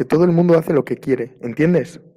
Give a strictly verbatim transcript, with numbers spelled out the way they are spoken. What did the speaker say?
porque todo el mundo hace lo que quiere, ¿entiendes?